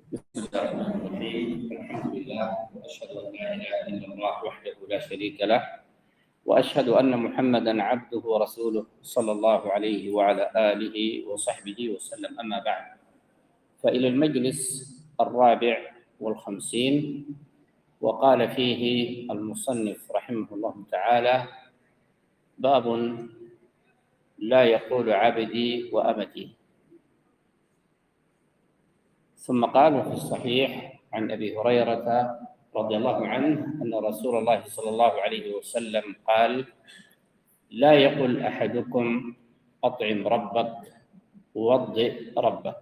بسم الله الرحمن الرحيم. الحمد لله واشهد ان لا اله الا الله وحده لا شريك له واشهد ان محمدا عبده ورسوله صلى الله عليه وعلى اله وصحبه وسلم. اما بعد، فالى المجلس الرابع والخمسين، وقال فيه المصنف رحمه الله تعالى: باب لا يقول عبدي وامتي. ثم قال: وفي الصحيح عن أبي هريرة رضي الله عنه أن رسول الله صلى الله عليه وسلم قال: لا يقل أحدكم أطعم ربك ووضئ ربك،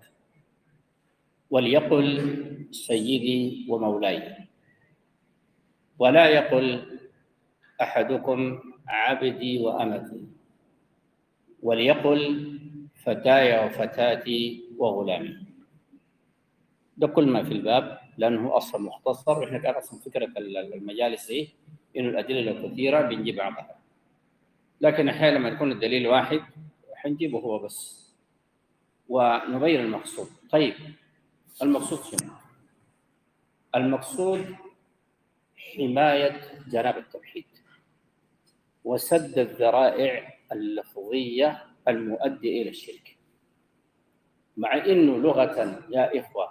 وليقل سيدي ومولاي، ولا يقل أحدكم عبدي وأمتي، وليقل فتاي وفتاتي وغلامي. ده كل ما في الباب، لأنه أصلا مختصر، وإحنا كان أصلا فكرة المجالس دي إنه الأدلة كثيرة بنجيب بعضها، لكن أحيانا لما يكون الدليل واحد حنجيبه هو بس ونبين المقصود. طيب، المقصود شنو؟ المقصود حماية جناب التوحيد وسد الذرائع اللفظية المؤدية إلى الشرك، مع إنه لغة يا إخوة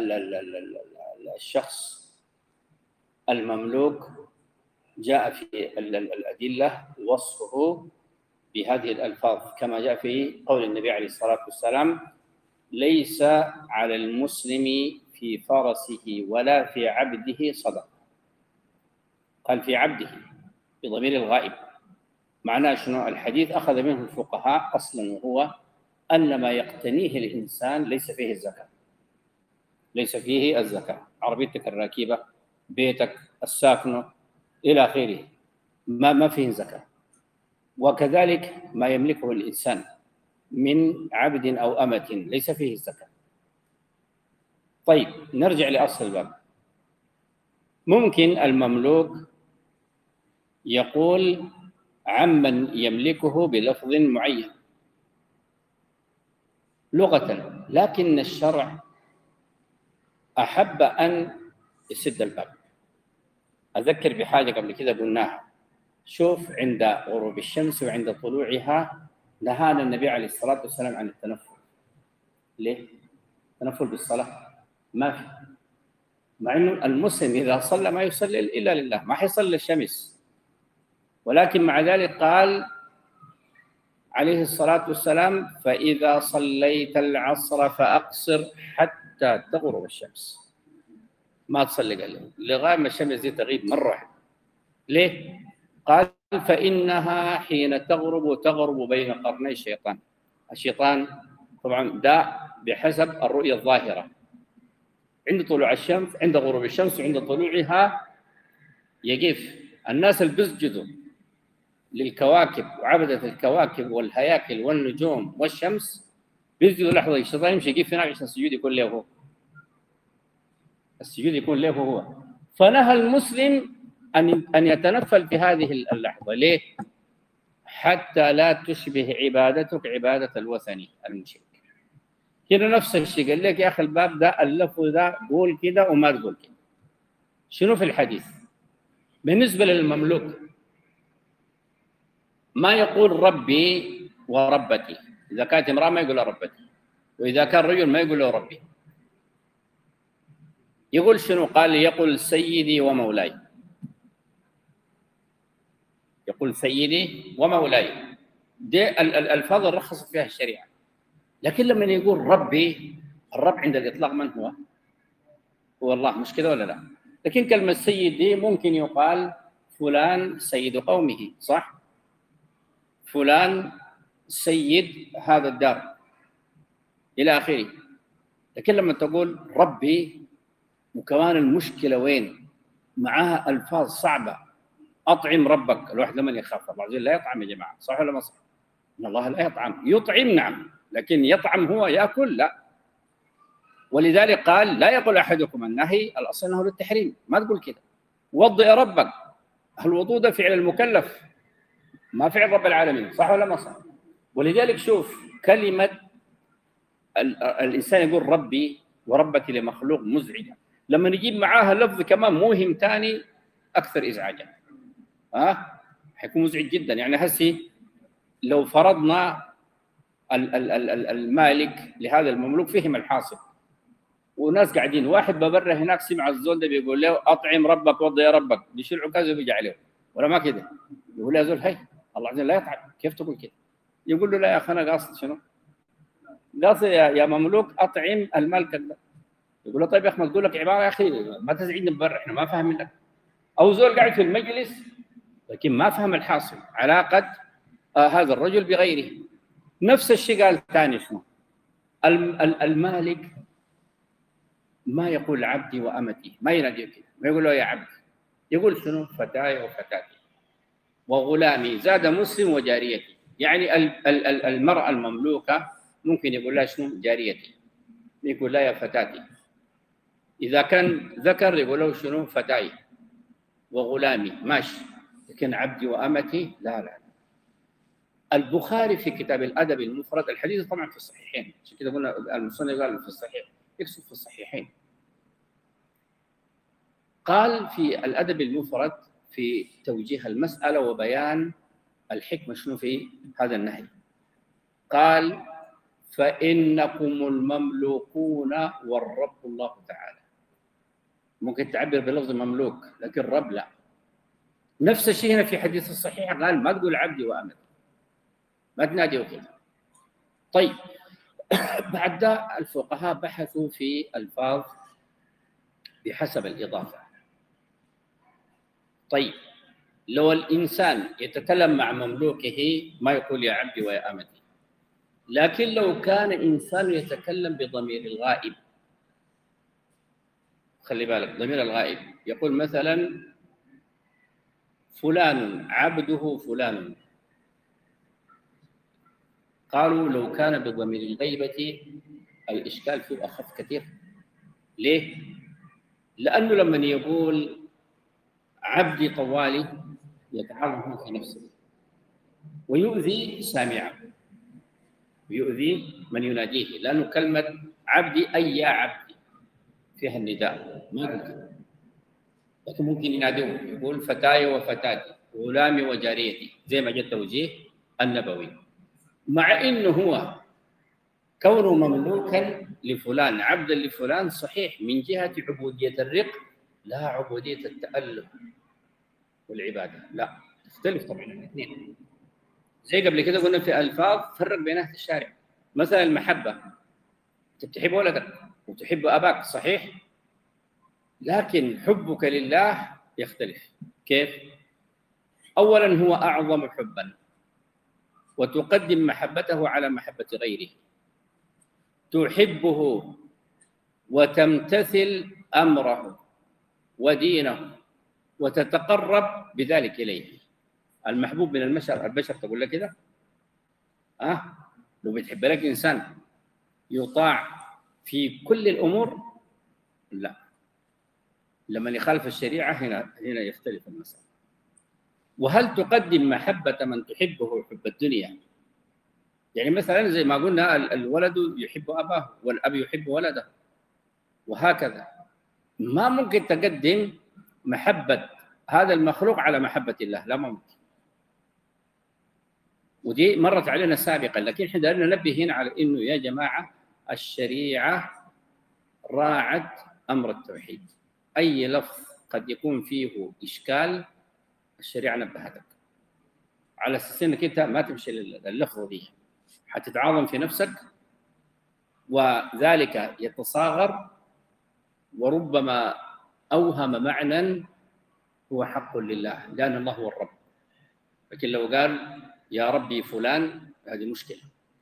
الشخص المملوك جاء في الأدلة وصفه بهذه الألفاظ، كما جاء في قول النبي عليه الصلاة والسلام: ليس على المسلم في فرسه ولا في عبده صدقة. قال في عبده بضمير الغائب. معناه شنو؟ الحديث أخذ منه الفقهاء أصلا، وهو أن ما يقتنيه الإنسان ليس فيه الزكاة، ليس فيه الزكاة. عربيتك الراكبة، بيتك الساكنة، إلى آخره، ما فيه زكاة. وكذلك ما يملكه الإنسان من عبد أو أمة ليس فيه الزكاة. طيب، نرجع لأصل الباب. ممكن المملوك يقول عمن يملكه بلفظ معين لغة، لكن الشرع أحب أن يسد الباب. أذكر بحاجة قبل كده قلناها. شوف، عند غروب الشمس وعند طلوعها نهانا النبي عليه الصلاة والسلام عن التنفل. ليه؟ التنفل بالصلاة ما في، مع أنه المسلم إذا صلى ما يصلي إلا لله، ما حيصلي الشمس، ولكن مع ذلك قال عليه الصلاة والسلام: فإذا صليت العصر فأقصر حتى تغرب الشمس. ما تصلي قال لغاية ما الشمس دي تغيب مرة واحدة. ليه؟ قال: فإنها حين تغرب بين قرني الشيطان. الشيطان طبعا ده بحسب الرؤية الظاهرة، عند طلوع الشمس، عند غروب الشمس وعند طلوعها يقف. الناس اللي بيسجدوا للكواكب وعبدة الكواكب والهياكل والنجوم والشمس بيسجدوا لحظة، الشيطان يمشي يقف هناك عشان السجود يكون له هو، السجود يكون له هو. فنهى المسلم أن يتنفل في هذه اللحظة. ليه؟ حتى لا تشبه عبادتك عبادة الوثني المشرك. هنا نفس الشيء قال لك يا أخي الباب ده اللفظ ده قول كده وما تقول كده. شنو في الحديث؟ بالنسبة للمملوك ما يقول ربي وربتي. إذا كانت امرأة ما يقول ربتي، وإذا كان رجل ما يقول له ربي. يقول شنو؟ قال: يقول سيدي ومولاي. يقول سيدي ومولاي. دي الألفاظ اللي رخصت فيها الشريعة. لكن لما يقول ربي، الرب عند الإطلاق من هو؟ هو الله، مش كده ولا لا؟ لكن كلمة سيد دي ممكن يقال فلان سيد قومه، صح؟ فلان سيد هذا الدار إلى آخره. لكن لما تقول ربي، وكمان المشكلة وين؟ معها ألفاظ صعبة. أطعم ربك، الواحد لمن يخاف الله عز وجل لا يطعم يا جماعة، صح ولا ما صح؟ إن الله لا يطعم. يطعم نعم، لكن يطعم هو يأكل لا. ولذلك قال: لا يقول أحدكم النهي، الأصل أنه للتحريم، ما تقول كده. وضئ ربك، الوضوء ده فعل المكلف ما فعل رب العالمين، صح ولا ما صح؟ ولذلك شوف كلمة الإنسان يقول ربي، وربك لمخلوق مزعجة. لما نجيب معاها لفظ كمان موهم ثاني أكثر إزعاجا، حيكون مزعج جدا. يعني هسي لو فرضنا المالك لهذا المملوك فهم الحاصل، وناس قاعدين، واحد ببره هناك سمع الزول ده بيقول له أطعم ربك وضي يا ربك، بيشيل عكازه وبيجي عليه، ولا ما كده؟ يقول له يا زول هي الله عز وجل لا يطعم، كيف تقول كده؟ يقول له لا يا أخي أنا قاصد شنو؟ قاصد يا مملوك أطعم المالك ده. يقول له طيب يا أخي ما تقول لك عبارة يا أخي ما تزعجنا من برا، إحنا ما فاهمين لك. أو زول قاعد في المجلس لكن ما فهم الحاصل، علاقة هذا الرجل بغيره. نفس الشيء قال ثاني شنو؟ المالك ما يقول عبدي وأمتي، ما ينادي كده، ما يقول له يا عبدي، يقول شنو؟ فتاي وفتاتي وغلامي، زاد مسلم وجاريتي. يعني المرأة المملوكة ممكن يقول لها شنو؟ جاريتي، يقول لا يا فتاتي. إذا كان ذكر يقول له شنو؟ فتاي وغلامي، ماشي. لكن عبدي وأمتي لا لا. البخاري في كتاب الأدب المفرد، الحديث طبعا في الصحيحين، عشان كده قلنا المصنف قال في الصحيح، يقصد في الصحيحين. قال في الأدب المفرد في توجيه المسألة وبيان الحكمة شنو في هذا النهي، قال فإنكم المملوكون والرب الله تعالى. ممكن تعبر بلفظ مملوك لكن رب لا. نفس الشيء هنا في حديث الصحيح، قال ما تقول عبدي وأمتي، ما تنادي وكذا. طيب بعد ذا الفقهاء بحثوا في ألفاظ بحسب الإضافة. طيب لو الإنسان يتكلم مع مملوكه ما يقول يا عبدي ويا أمتي، لكن لو كان إنسان يتكلم بضمير الغائب، خلي بالك ضمير الغائب، يقول مثلا فلان عبده فلان، قالوا لو كان بضمير الغيبة الإشكال فيه أخف كثير. ليه؟ لأنه لما يقول عبدي طوالي يتعرض في نفسه ويؤذي سامعه ويؤذي من يناديه، لأنه كلمة عبدي أي يا عبدي فيها النداء، ما يقول كده. لكن ممكن ينادوه يقول فتاي وفتاتي غلامي وجاريتي زي ما جاء التوجيه النبوي، مع إنه هو كونه مملوكا لفلان عبدا لفلان صحيح من جهة عبودية الرق، لا عبودية التأله والعبادة، لا تختلف طبعا الاثنين. زي قبل كده قلنا في ألفاظ فرق بينها في الشارع، مثلا المحبة، أنت بتحب ولدك وتحب أباك صحيح، لكن حبك لله يختلف. كيف؟ أولا هو أعظم حبا وتقدم محبته على محبة غيره، تحبه وتمتثل أمره ودينه وتتقرب بذلك إليه. المحبوب من البشر تقول لك كده، لو بتحب لك إنسان يطاع في كل الأمور، لا، لما يخالف الشريعة هنا يختلف المسألة. وهل تقدم محبة من تحبه حب الدنيا؟ يعني مثلا زي ما قلنا الولد يحب أباه والأب يحب ولده وهكذا، ما ممكن تقدم محبة هذا المخلوق على محبة الله، لا ممكن. ودي مرت علينا سابقا، لكن احنا بدنا ننبه هنا على انه يا جماعه الشريعه راعت امر التوحيد. اي لفظ قد يكون فيه اشكال الشريعه نبهتك على اساس انك انت ما تمشي لللفظه دي، حتتعاظم في نفسك وذلك يتصاغر وربما اوهم معنى هو حق لله لان الله هو الرب. لكن لو قال يا ربي فلان هذه مشكلة،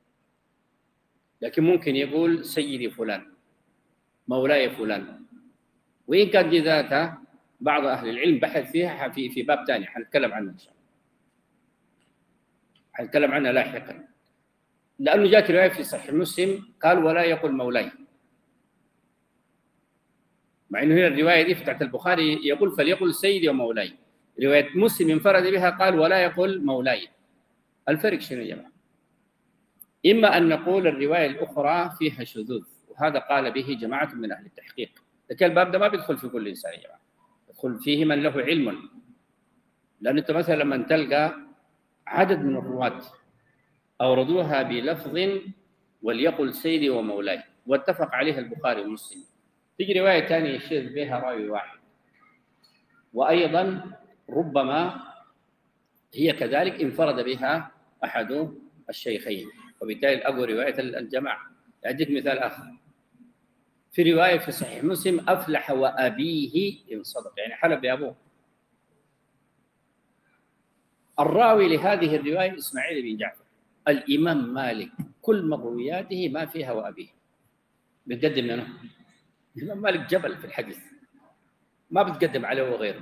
لكن ممكن يقول سيدي فلان مولاي فلان، وإن كان دي ذاتها بعض أهل العلم بحث فيها في باب ثاني حنتكلم عنه إن شاء الله، حنتكلم عنها لاحقا. لأنه جاءت رواية في صحيح مسلم قال ولا يقول مولاي، مع إنه هنا الرواية دي بتاعت البخاري يقول فليقل سيدي ومولاي، رواية مسلم انفرد بها قال ولا يقول مولاي. الفرق شنو يا جماعة؟ إما أن نقول الرواية الأخرى فيها شذوذ وهذا قال به جماعة من أهل التحقيق. لكن الباب ده ما بيدخل في كل إنسان يا جماعة، يدخل فيه من له علم. لأن أنت مثلا لما تلقى عدد من الرواة أوردوها بلفظ وليقل سيدي ومولاي واتفق عليها البخاري ومسلم، تجي رواية ثانية يشير بها راوي واحد، وأيضا ربما هي كذلك انفرد بها أحد الشيخين، وبالتالي الأقوى رواية الجماعة. أديك مثال آخر، في رواية في صحيح مسلم أفلح وأبيه إن صدق، يعني حلف بأبوه. الراوي لهذه الرواية إسماعيل بن جعفر. الإمام مالك كل مروياته ما فيها وأبيه، بتقدم منه. الإمام مالك جبل في الحديث، ما بتقدم عليه وغيره.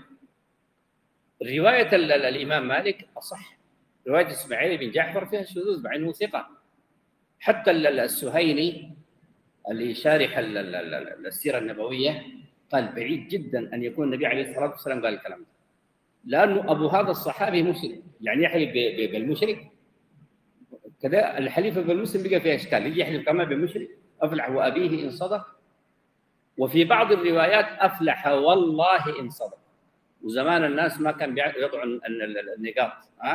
رواية الإمام مالك أصح، رواية إسماعيل بن جعفر فيها شذوذ مع أنه ثقة. حتى السهيلي اللي شارح السيرة النبوية قال بعيد جدا أن يكون النبي عليه الصلاة والسلام قال الكلام ده، لأنه أبو هذا الصحابي مسلم، يعني يحلف بالمشرك كذا. الحليف بالمسلم بقى فيها إشكال، يجي يحلف كمان بالمشرك أفلح وأبيه إن صدق. وفي بعض الروايات أفلح والله إن صدق. وزمان الناس ما كان يضعوا النقاط،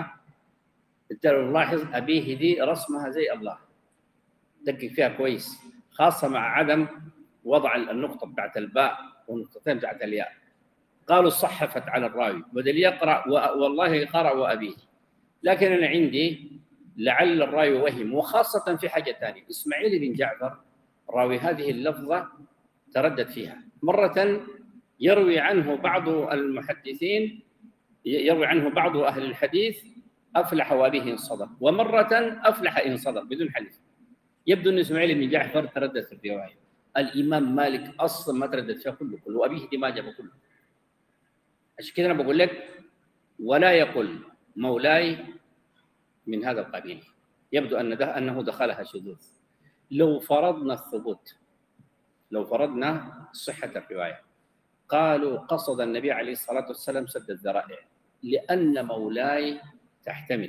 انت لو لاحظ أبيه دي رسمها زي الله، دقق فيها كويس، خاصة مع عدم وضع النقطة بتاعت الباء والنقطتين بتاعت الياء. قالوا صحفت على الراوي بدل يقرأ والله قرأ وأبيه. لكن أنا عندي لعل الراوي وهم، وخاصة في حاجة ثانية، إسماعيل بن جعفر راوي هذه اللفظة تردد فيها. مرة يروي عنه بعض المحدثين، يروي عنه بعض أهل الحديث أفلح وأبيه إن صدق، ومرة أفلح إن صدق بدون حديث. يبدو أن إسماعيل بن جعفر تردد في الرواية. الإمام مالك أصلا ما تردد فيها كله، وأبيه دي ما جاب كله. عشان كده أنا بقول لك ولا يقل مولاي من هذا القبيل، يبدو أنه دخلها شذوذ. لو فرضنا الثبوت، لو فرضنا صحة الرواية، قالوا قصد النبي عليه الصلاة والسلام سد الذرائع، لأن مولاي تحتمل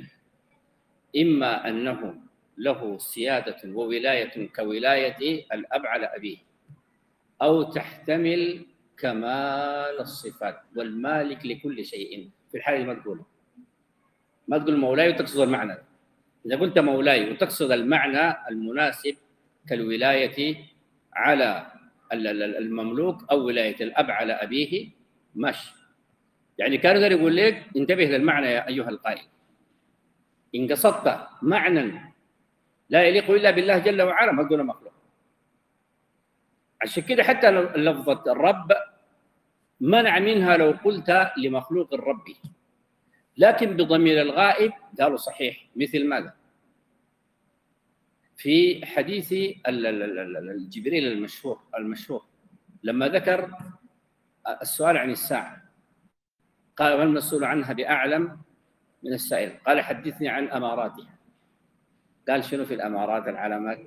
إما أنه له سيادة وولاية كولاية الأب على أبيه، أو تحتمل كمال الصفات والمالك لكل شيء. في الحالة ما تقول مولاي وتقصد المعنى. إذا قلت مولاي وتقصد المعنى المناسب كالولاية على المملوك أو ولاية الأب على أبيه ماشي. يعني كان يقدر يقول لك انتبه للمعنى يا أيها القائل، إن قصدت معنى لا يليق إلا بالله جل وعلا ما تقول مخلوق. عشان كده حتى لفظة الرب منع منها لو قلت لمخلوق الرب، لكن بضمير الغائب قالوا صحيح. مثل ماذا؟ في حديث جبريل المشهور لما ذكر السؤال عن الساعة، قال ما المسؤول عنها بأعلم من السائل، قال حدثني عن أماراتها. قال شنو في الأمارات العلامات؟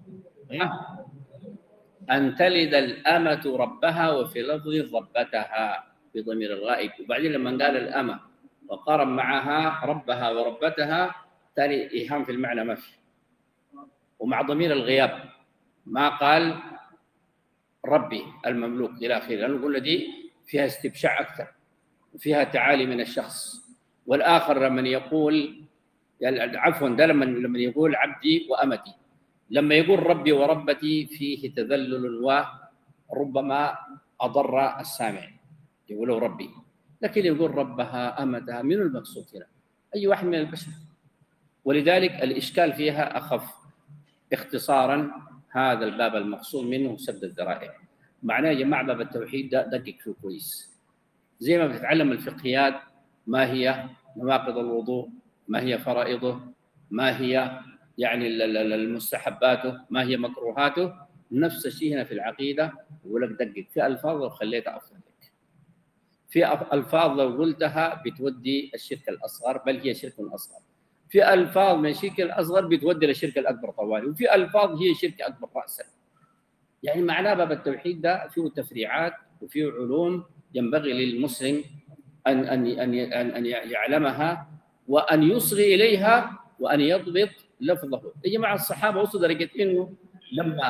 أن تلد الأمة ربها، وفي لفظ ربتها بضمير الغائب. وبعدين لما قال الأمة وقارن معها ربها وربتها تالي إيهام في المعنى ماشي، ومع ضمير الغياب ما قال ربي المملوك إلى آخره، لأنه قلنا دي فيها استبشاع أكثر وفيها تعالي من الشخص. والآخر لما يقول عفوا ده لما يقول عبدي وأمتي، لما يقول ربي وربتي فيه تذلل وربما أضر السامع يقولوا ربي، لكن يقول ربها أمتها، من المقصود هنا؟ أي واحد من البشر. ولذلك الإشكال فيها أخف. اختصارا هذا الباب المقصود منه سد الذرائع. معناه يا جماعة باب التوحيد ده دقق فيه كويس، زي ما بتتعلم الفقهيات ما هي نواقض الوضوء، ما هي فرائضه، ما هي يعني المستحباته، ما هي مكروهاته. نفس الشيء هنا في العقيدة، يقول لك دقق في ألفاظ لو خليتها أفضل لك، في ألفاظ لو قلتها بتودي الشرك الأصغر بل هي شرك أصغر، في ألفاظ من الشرك الأصغر بتودي للشرك الأكبر طوالي، وفي ألفاظ هي شرك أكبر رأسا. يعني معناه باب التوحيد ده فيه تفريعات وفيه علوم ينبغي للمسلم أن يعلمها وأن يصغي إليها وأن يضبط لفظه. يا جماعة الصحابة وصلوا درجة إنه لما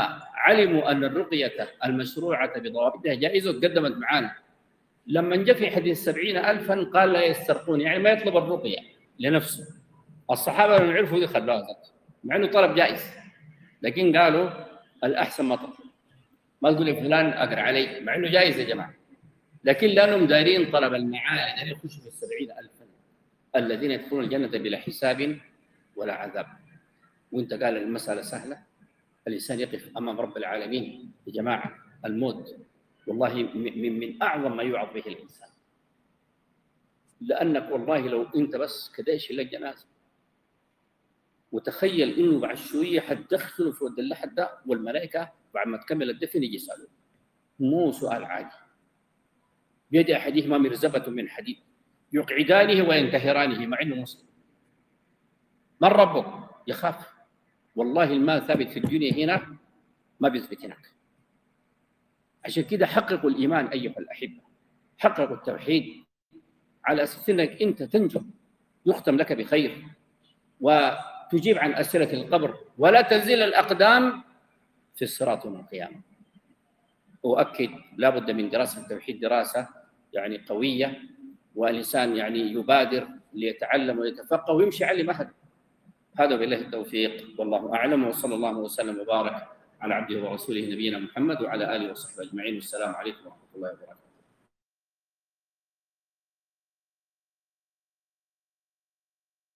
علموا أن الرقية المشروعة بضوابطها جائزة وتقدمت معانا. لما جاء في حديث 70,000 قال لا يسترقون، يعني ما يطلب الرقية لنفسه. الصحابة لما عرفوا دي خلوها ذات، مع أنه طلب جائز، لكن قالوا الأحسن ما تطلب، ما تقول فلان أقرأ علي، مع أنه جائز يا جماعة، لكن لأنهم دايرين طلب المعالي، دايرين يخشوا في 70,000 الذين يدخلون الجنة بلا حساب ولا عذاب. وانت قال المسألة سهلة، الإنسان يقف أمام رب العالمين يا جماعة. الموت والله من أعظم ما يوعظ به الإنسان، لأنك والله لو أنت بس كداش إلى الجنازة وتخيل إنه بعد شوية حتدخله في ود اللحد ده، والملائكة بعد ما تكمل الدفن يجي يسألوه، مو سؤال عادي. بيد أحدهما مرزبة من حديد يقعدانه وينتهرانه، مع إنه مسلم. من ربك؟ يخاف. والله المال ثابت في الدنيا هنا ما بيثبت هناك. عشان كده حققوا الإيمان أيها الأحبة، حققوا التوحيد على أساس أنك أنت تنجو، يختم لك بخير، وتجيب عن أسئلة القبر، ولا تنزل الأقدام في الصراط يوم القيامة. أؤكد لا بد من دراسة التوحيد، دراسة يعني قوية، والإنسان يعني يبادر ليتعلم ويتفقه ويمشي علم أحد. هذا بالله التوفيق، والله أعلم، وصلى الله وسلم وبارك على عبده ورسوله نبينا محمد وعلى آله وصحبه أجمعين. والسلام عليكم ورحمة الله وبركاته.